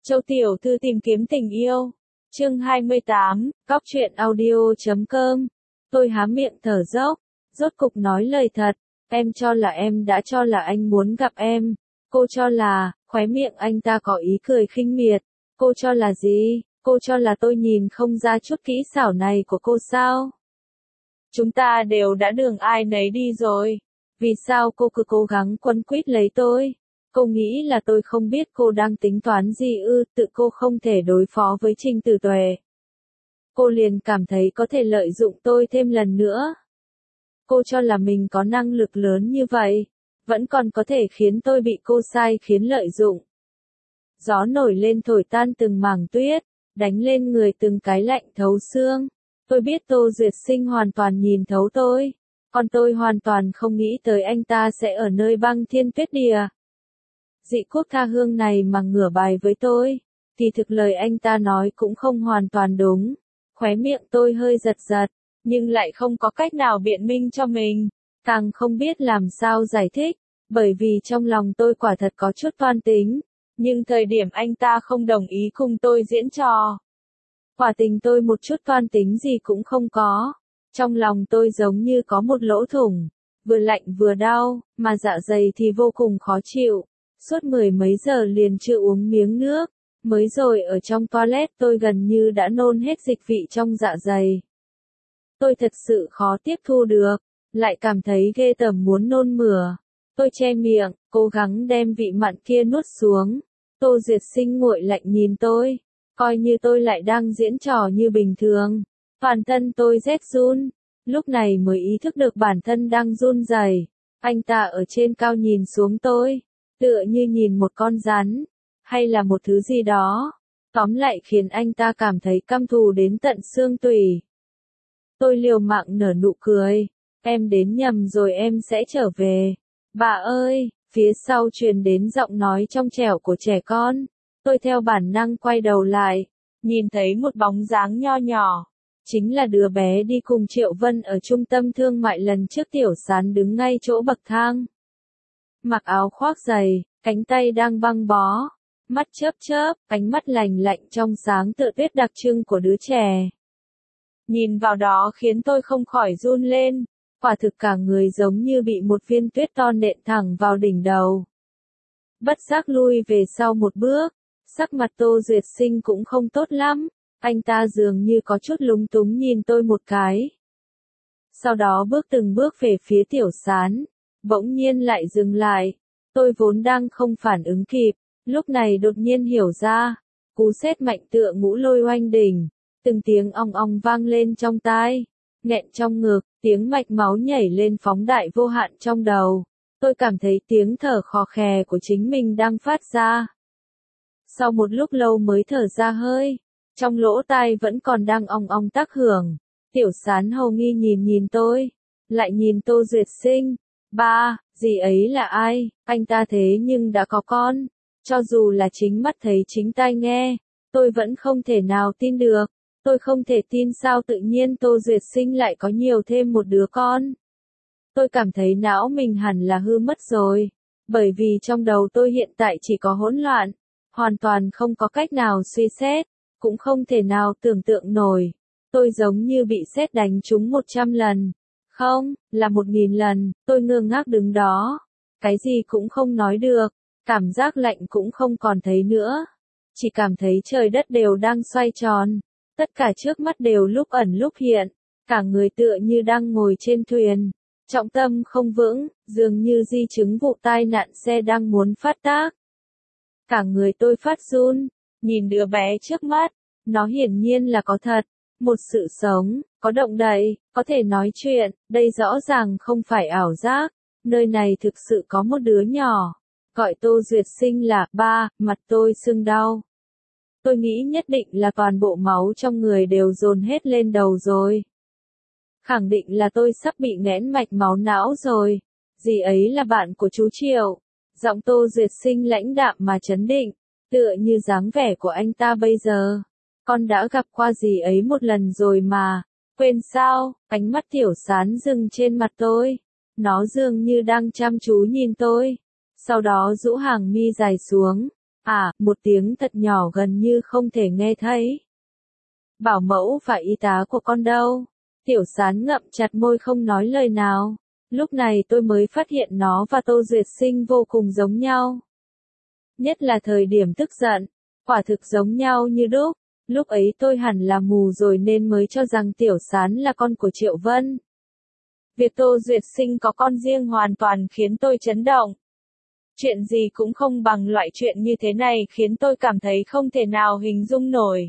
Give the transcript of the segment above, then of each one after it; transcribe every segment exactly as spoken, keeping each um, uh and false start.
Châu Tiểu Thư tìm kiếm tình yêu. Chương hai mươi tám, Cóc truyện audio chấm com. Tôi há miệng thở dốc, rốt cục nói lời thật. Em cho là em đã cho là anh muốn gặp em. Cô cho là, khóe miệng anh ta có ý cười khinh miệt. Cô cho là gì? Cô cho là tôi nhìn không ra chút kỹ xảo này của cô sao? Chúng ta đều đã đường ai nấy đi rồi. Vì sao cô cứ cố gắng quấn quýt lấy tôi? Cô nghĩ là tôi không biết cô đang tính toán gì ư, tự cô không thể đối phó với Trình Tử Tuệ. Cô liền cảm thấy có thể lợi dụng tôi thêm lần nữa. Cô cho là mình có năng lực lớn như vậy, vẫn còn có thể khiến tôi bị cô sai khiến lợi dụng. Gió nổi lên thổi tan từng mảng tuyết, đánh lên người từng cái lạnh thấu xương. Tôi biết Tô Duyệt Sinh hoàn toàn nhìn thấu tôi, còn tôi hoàn toàn không nghĩ tới anh ta sẽ ở nơi băng thiên tuyết địa. Dị quốc tha hương này mà ngửa bài với tôi, thì thực lời anh ta nói cũng không hoàn toàn đúng. Khóe miệng tôi hơi giật giật, nhưng lại không có cách nào biện minh cho mình, càng không biết làm sao giải thích, bởi vì trong lòng tôi quả thật có chút toan tính, nhưng thời điểm anh ta không đồng ý cùng tôi diễn trò. Quả tình tôi một chút toan tính gì cũng không có, trong lòng tôi giống như có một lỗ thủng, vừa lạnh vừa đau, mà dạ dày thì vô cùng khó chịu. Suốt mười mấy giờ liền chưa uống miếng nước, mới rồi ở trong toilet tôi gần như đã nôn hết dịch vị trong dạ dày. Tôi thật sự khó tiếp thu được, lại cảm thấy ghê tởm muốn nôn mửa. Tôi che miệng, cố gắng đem vị mặn kia nuốt xuống. Tô Duyệt Sinh nguội lạnh nhìn tôi, coi như tôi lại đang diễn trò như bình thường. Toàn thân tôi rét run, lúc này mới ý thức được bản thân đang run rẩy. Anh ta ở trên cao nhìn xuống tôi, tựa như nhìn một con rắn, hay là một thứ gì đó. Tóm lại khiến anh ta cảm thấy căm thù đến tận xương tủy. Tôi liều mạng nở nụ cười, em đến nhầm rồi, em sẽ trở về. Bà ơi, phía sau truyền đến giọng nói trong trẻo của trẻ con. Tôi theo bản năng quay đầu lại, nhìn thấy một bóng dáng nho nhỏ. Chính là đứa bé đi cùng Triệu Vân ở trung tâm thương mại lần trước. Tiểu Sán đứng ngay chỗ bậc thang. Mặc áo khoác dày, cánh tay đang băng bó, mắt chớp chớp, ánh mắt lành lạnh trong sáng tựa tuyết đặc trưng của đứa trẻ. Nhìn vào đó khiến tôi không khỏi run lên, quả thực cả người giống như bị một viên tuyết to nện thẳng vào đỉnh đầu. Bất giác lui về sau một bước, sắc mặt Tô Duyệt Sinh cũng không tốt lắm, anh ta dường như có chút lúng túng nhìn tôi một cái. Sau đó bước từng bước về phía Tiểu Sán. Bỗng nhiên lại dừng lại, tôi vốn đang không phản ứng kịp, lúc này đột nhiên hiểu ra, cú sét mạnh tựa ngũ lôi oanh đỉnh, từng tiếng ong ong vang lên trong tai, nghẹn trong ngực, tiếng mạch máu nhảy lên phóng đại vô hạn trong đầu, tôi cảm thấy tiếng thở khò khè của chính mình đang phát ra. Sau một lúc lâu mới thở ra hơi, trong lỗ tai vẫn còn đang ong ong tác hưởng. Tiểu Sán hầu nghi nhìn nhìn tôi, lại nhìn Tô Duyệt Sinh. Ba, dì ấy là ai? Anh ta thế nhưng đã có con. Cho dù là chính mắt thấy chính tai nghe, tôi vẫn không thể nào tin được. Tôi không thể tin sao tự nhiên Tô Duyệt Sinh lại có nhiều thêm một đứa con. Tôi cảm thấy não mình hẳn là hư mất rồi. Bởi vì trong đầu tôi hiện tại chỉ có hỗn loạn. Hoàn toàn không có cách nào suy xét. Cũng không thể nào tưởng tượng nổi. Tôi giống như bị sét đánh trúng một trăm lần. Không, là một nghìn lần, tôi ngơ ngác đứng đó. Cái gì cũng không nói được, cảm giác lạnh cũng không còn thấy nữa. Chỉ cảm thấy trời đất đều đang xoay tròn, tất cả trước mắt đều lúc ẩn lúc hiện, cả người tựa như đang ngồi trên thuyền. Trọng tâm không vững, dường như di chứng vụ tai nạn xe đang muốn phát tác. Cả người tôi phát run, nhìn đứa bé trước mắt, nó hiển nhiên là có thật. Một sự sống, có động đậy, có thể nói chuyện, đây rõ ràng không phải ảo giác, nơi này thực sự có một đứa nhỏ, gọi Tô Duyệt Sinh là ba, mặt tôi sưng đau. Tôi nghĩ nhất định là toàn bộ máu trong người đều dồn hết lên đầu rồi. Khẳng định là tôi sắp bị nghẽn mạch máu não rồi, dì ấy là bạn của chú Triệu. Giọng Tô Duyệt Sinh lãnh đạm mà trấn định, tựa như dáng vẻ của anh ta bây giờ. Con đã gặp qua dì ấy một lần rồi mà, quên sao? Ánh mắt Tiểu Sán dừng trên mặt tôi, nó dường như đang chăm chú nhìn tôi, sau đó rũ hàng mi dài xuống, À, một tiếng thật nhỏ gần như không thể nghe thấy. Bảo mẫu và y tá của con đâu? Tiểu Sán ngậm chặt môi không nói lời nào. Lúc này tôi mới phát hiện nó và Tô Duyệt Sinh vô cùng giống nhau. Nhất là thời điểm tức giận, quả thực giống nhau như đúc. Lúc ấy tôi hẳn là mù rồi nên mới cho rằng Tiểu Sán là con của Triệu Vân. Việc Tô Duyệt Sinh có con riêng hoàn toàn khiến tôi chấn động. Chuyện gì cũng không bằng loại chuyện như thế này khiến tôi cảm thấy không thể nào hình dung nổi.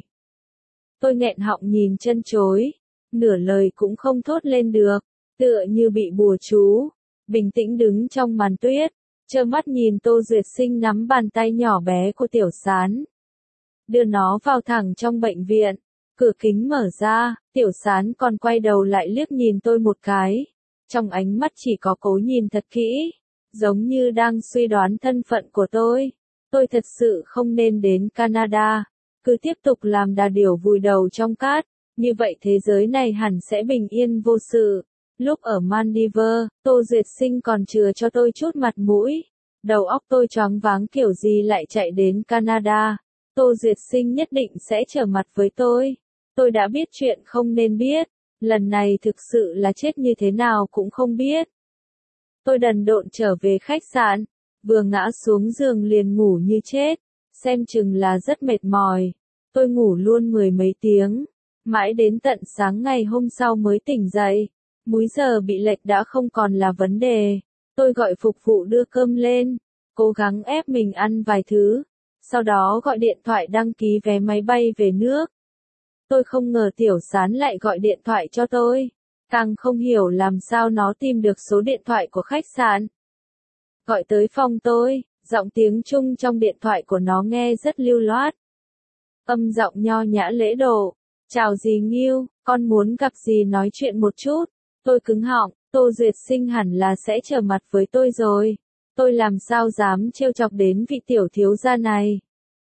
Tôi nghẹn họng nhìn chân chối, nửa lời cũng không thốt lên được, tựa như bị bùa chú, bình tĩnh đứng trong màn tuyết, trơ mắt nhìn Tô Duyệt Sinh nắm bàn tay nhỏ bé của Tiểu Sán, đưa nó vào thẳng trong bệnh viện. Cửa kính mở ra, Tiểu Sán còn quay đầu lại liếc nhìn tôi một cái, trong ánh mắt chỉ có cố nhìn thật kỹ, giống như đang suy đoán thân phận của tôi. Tôi thật sự không nên đến Canada, cứ tiếp tục làm đà điểu vùi đầu trong cát, như vậy thế giới này hẳn sẽ bình yên vô sự. Lúc ở Maldives, Tô Duyệt Sinh còn chừa cho tôi chút mặt mũi. Đầu óc tôi choáng váng kiểu gì lại chạy đến Canada. Tô Duyệt Sinh nhất định sẽ trở mặt với tôi. Tôi đã biết chuyện không nên biết. Lần này thực sự là chết như thế nào cũng không biết. Tôi đần độn trở về khách sạn. Vừa ngã xuống giường liền ngủ như chết. Xem chừng là rất mệt mỏi. Tôi ngủ luôn mười mấy tiếng. Mãi đến tận sáng ngày hôm sau mới tỉnh dậy. Múi giờ bị lệch đã không còn là vấn đề. Tôi gọi phục vụ đưa cơm lên. Cố gắng ép mình ăn vài thứ. Sau đó gọi điện thoại đăng ký vé máy bay về nước. Tôi không ngờ Tiểu Sán lại gọi điện thoại cho tôi. Càng không hiểu làm sao nó tìm được số điện thoại của khách sạn. Gọi tới phòng tôi, giọng tiếng Trung trong điện thoại của nó nghe rất lưu loát. Âm giọng nho nhã lễ độ. Chào dì Nghiêu, con muốn gặp dì nói chuyện một chút. Tôi cứng họng, Tô Duyệt Sinh hẳn là sẽ trở mặt với tôi rồi. Tôi làm sao dám trêu chọc đến vị tiểu thiếu gia này.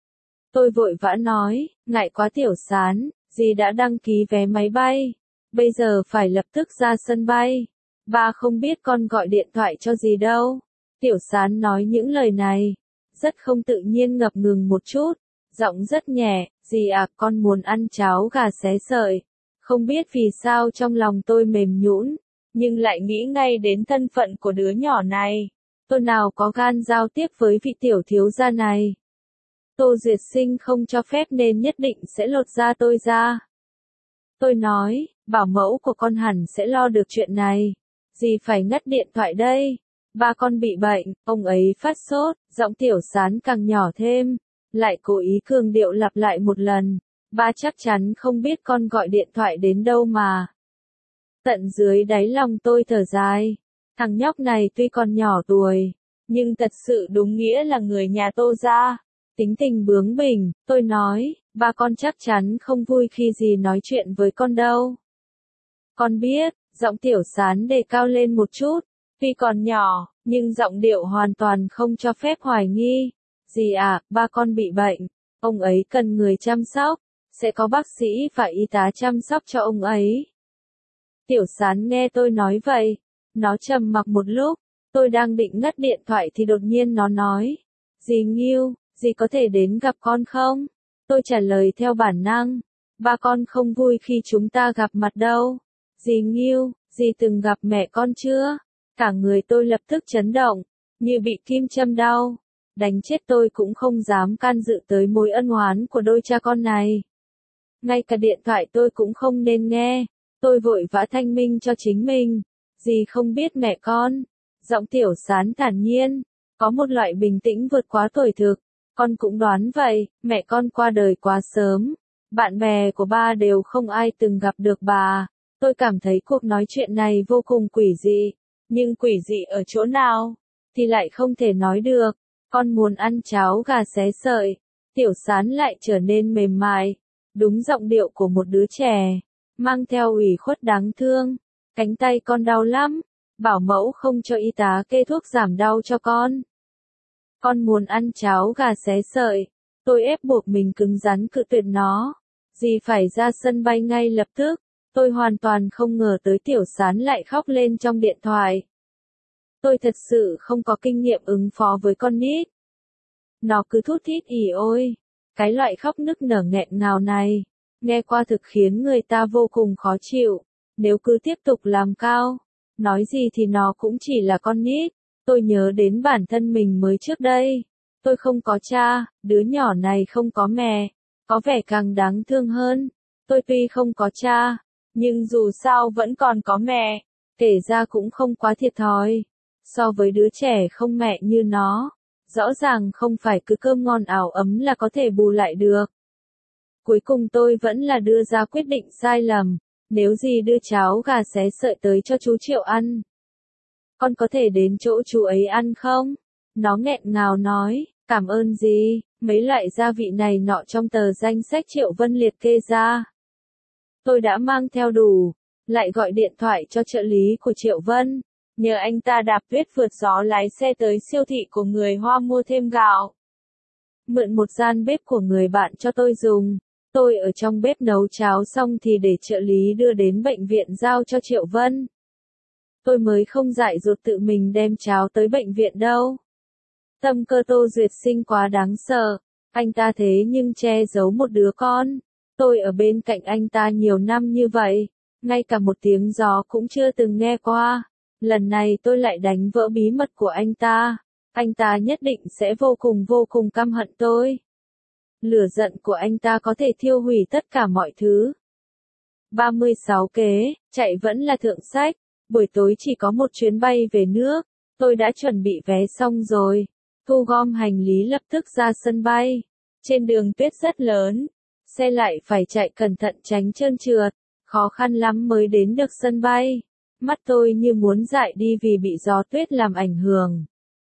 Tôi vội vã nói, ngại quá Tiểu Sán, dì đã đăng ký vé máy bay. Bây giờ phải lập tức ra sân bay. Ba không biết con gọi điện thoại cho dì đâu. Tiểu Sán nói những lời này. Rất không tự nhiên ngập ngừng một chút. Giọng rất nhẹ, dì à con muốn ăn cháo gà xé sợi. Không biết vì sao trong lòng tôi mềm nhũn, nhưng lại nghĩ ngay đến thân phận của đứa nhỏ này. Tôi nào có gan giao tiếp với vị tiểu thiếu gia này. Tô Duyệt Sinh không cho phép nên nhất định sẽ lột da tôi ra. Tôi nói, bảo mẫu của con hẳn sẽ lo được chuyện này. Dì phải ngắt điện thoại đây. Ba con bị bệnh, ông ấy phát sốt, giọng Tiểu Sán càng nhỏ thêm. Lại cố ý cường điệu lặp lại một lần. Ba chắc chắn không biết con gọi điện thoại đến đâu mà. Tận dưới đáy lòng tôi thở dài. Thằng nhóc này tuy còn nhỏ tuổi, nhưng thật sự đúng nghĩa là người nhà Tô gia. Tính tình bướng bỉnh, tôi nói, ba con chắc chắn không vui khi gì nói chuyện với con đâu. Con biết, giọng Tiểu Sán đề cao lên một chút. Tuy còn nhỏ, nhưng giọng điệu hoàn toàn không cho phép hoài nghi. Dì à, ba con bị bệnh. Ông ấy cần người chăm sóc. Sẽ có bác sĩ và y tá chăm sóc cho ông ấy. Tiểu Sán nghe tôi nói vậy. Nó trầm mặc một lúc. Tôi đang định ngắt điện thoại thì đột nhiên nó nói. Dì Nghiêu, dì có thể đến gặp con không? Tôi trả lời theo bản năng. Ba con không vui khi chúng ta gặp mặt đâu. Dì Nghiêu, dì từng gặp mẹ con chưa? Cả người tôi lập tức chấn động. Như bị kim châm đau. Đánh chết tôi cũng không dám can dự tới mối ân oán của đôi cha con này. Ngay cả điện thoại tôi cũng không nên nghe. Tôi vội vã thanh minh cho chính mình. Dì không biết mẹ con. Giọng Tiểu Sán thản nhiên. Có một loại bình tĩnh vượt quá tuổi thực. Con cũng đoán vậy, mẹ con qua đời quá sớm. Bạn bè của ba đều không ai từng gặp được bà. Tôi cảm thấy cuộc nói chuyện này vô cùng quỷ dị. Nhưng quỷ dị ở chỗ nào? Thì lại không thể nói được. Con muốn ăn cháo gà xé sợi. Tiểu Sán lại trở nên mềm mại. Đúng giọng điệu của một đứa trẻ. Mang theo ủy khuất đáng thương. Cánh tay con đau lắm. Bảo mẫu không cho y tá kê thuốc giảm đau cho con. Con muốn ăn cháo gà xé sợi. Tôi ép buộc mình cứng rắn cự tuyệt nó. Dì phải ra sân bay ngay lập tức. Tôi hoàn toàn không ngờ tới Tiểu Sán lại khóc lên trong điện thoại. Tôi thật sự không có kinh nghiệm ứng phó với con nít. Nó cứ thút thít ỉ ôi. Cái loại khóc nức nở nghẹn ngào này, nghe qua thực khiến người ta vô cùng khó chịu. Nếu cứ tiếp tục làm cao, nói gì thì nó cũng chỉ là con nít. Tôi nhớ đến bản thân mình mới trước đây. Tôi không có cha, đứa nhỏ này không có mẹ, có vẻ càng đáng thương hơn. Tôi tuy không có cha, nhưng dù sao vẫn còn có mẹ, kể ra cũng không quá thiệt thòi. So với đứa trẻ không mẹ như nó, rõ ràng không phải cứ cơm ngon áo ấm là có thể bù lại được. Cuối cùng tôi vẫn là đưa ra quyết định sai lầm, nếu gì đưa cháo gà xé sợi tới cho chú Triệu ăn. Con có thể đến chỗ chú ấy ăn không? Nó nghẹn ngào nói, cảm ơn gì, mấy loại gia vị này nọ trong tờ danh sách Triệu Vân liệt kê ra. Tôi đã mang theo đủ, lại gọi điện thoại cho trợ lý của Triệu Vân, nhờ anh ta đạp tuyết vượt gió lái xe tới siêu thị của người Hoa mua thêm gạo. Mượn một gian bếp của người bạn cho tôi dùng. Tôi ở trong bếp nấu cháo xong thì để trợ lý đưa đến bệnh viện giao cho Triệu Vân. Tôi mới không dại dột tự mình đem cháo tới bệnh viện đâu. Tâm cơ Tô Duyệt Sinh quá đáng sợ, anh ta thế nhưng che giấu một đứa con. Tôi ở bên cạnh anh ta nhiều năm như vậy, ngay cả một tiếng gió cũng chưa từng nghe qua. Lần này tôi lại đánh vỡ bí mật của anh ta, anh ta nhất định sẽ vô cùng vô cùng căm hận tôi. Lửa giận của anh ta có thể thiêu hủy tất cả mọi thứ. ba mươi sáu kế, chạy vẫn là thượng sách. Buổi tối chỉ có một chuyến bay về nước. Tôi đã chuẩn bị vé xong rồi. Thu gom hành lý lập tức ra sân bay. Trên đường tuyết rất lớn. Xe lại phải chạy cẩn thận tránh trơn trượt. Khó khăn lắm mới đến được sân bay. Mắt tôi như muốn dại đi vì bị gió tuyết làm ảnh hưởng.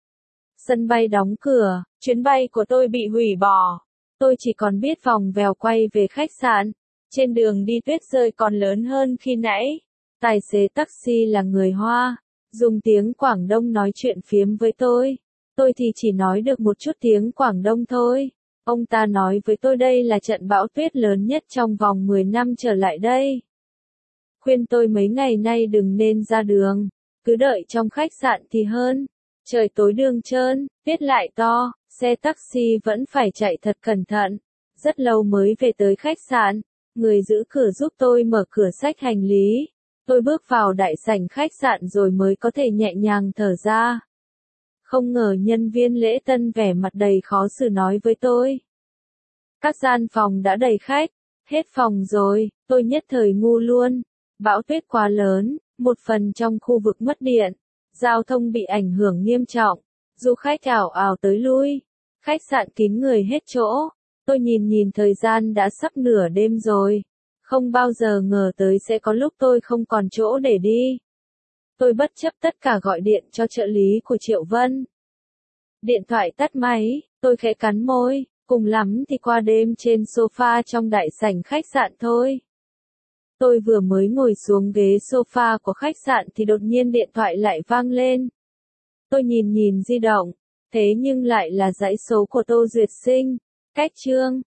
Sân bay đóng cửa. Chuyến bay của tôi bị hủy bỏ. Tôi chỉ còn biết vòng vèo quay về khách sạn. Trên đường đi tuyết rơi còn lớn hơn khi nãy. Tài xế taxi là người Hoa, dùng tiếng Quảng Đông nói chuyện phiếm với tôi. Tôi thì chỉ nói được một chút tiếng Quảng Đông thôi. Ông ta nói với tôi đây là trận bão tuyết lớn nhất trong vòng mười năm trở lại đây. Khuyên tôi mấy ngày nay đừng nên ra đường, cứ đợi trong khách sạn thì hơn. Trời tối đường trơn, tuyết lại to, xe taxi vẫn phải chạy thật cẩn thận. Rất lâu mới về tới khách sạn, người giữ cửa giúp tôi mở cửa xách hành lý. Tôi bước vào đại sảnh khách sạn rồi mới có thể nhẹ nhàng thở ra. Không ngờ nhân viên lễ tân vẻ mặt đầy khó xử nói với tôi. Các gian phòng đã đầy khách, hết phòng rồi, tôi nhất thời ngu luôn. Bão tuyết quá lớn, một phần trong khu vực mất điện, giao thông bị ảnh hưởng nghiêm trọng, du khách ảo ảo tới lui, khách sạn kín người hết chỗ. Tôi nhìn nhìn thời gian đã sắp nửa đêm rồi. Không bao giờ ngờ tới sẽ có lúc tôi không còn chỗ để đi. Tôi bất chấp tất cả gọi điện cho trợ lý của Triệu Vân. Điện thoại tắt máy, tôi khẽ cắn môi, cùng lắm thì qua đêm trên sofa trong đại sảnh khách sạn thôi. Tôi vừa mới ngồi xuống ghế sofa của khách sạn thì đột nhiên điện thoại lại vang lên. Tôi nhìn nhìn di động, thế nhưng lại là dãy số của Tô Duyệt Sinh. Cách chương